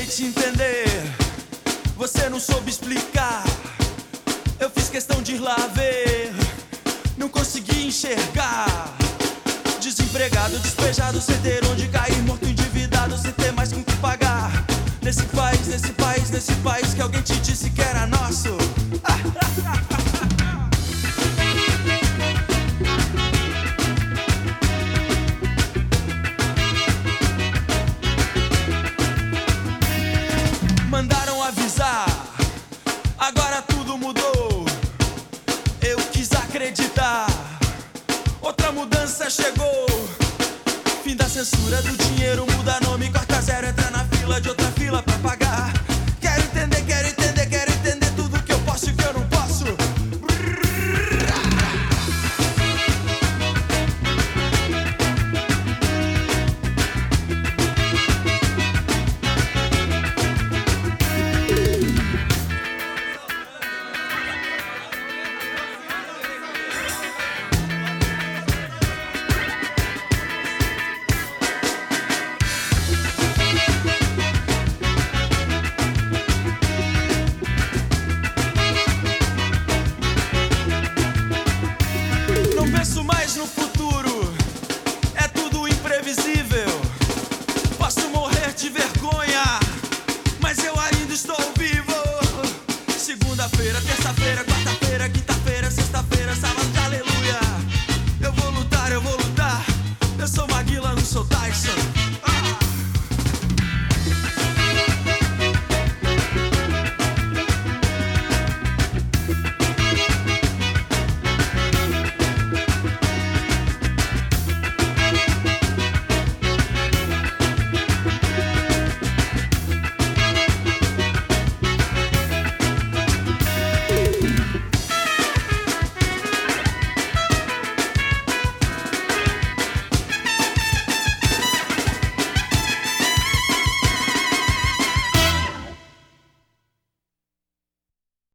te entender, você não soube explicar. Eu fiz questão de ir lá ver, não consegui enxergar. Desempregado, despejado, sem ter onde cair, morto, endividado, sem ter mais com o que pagar. Nesse país, nesse país, nesse país que alguém te disse que era nosso. Mandaram avisar, agora tudo mudou. Eu quis acreditar, outra mudança chegou. Fim da censura do dinheiro, muda nome, corta zero, entra na fila de outra fila pra pagar.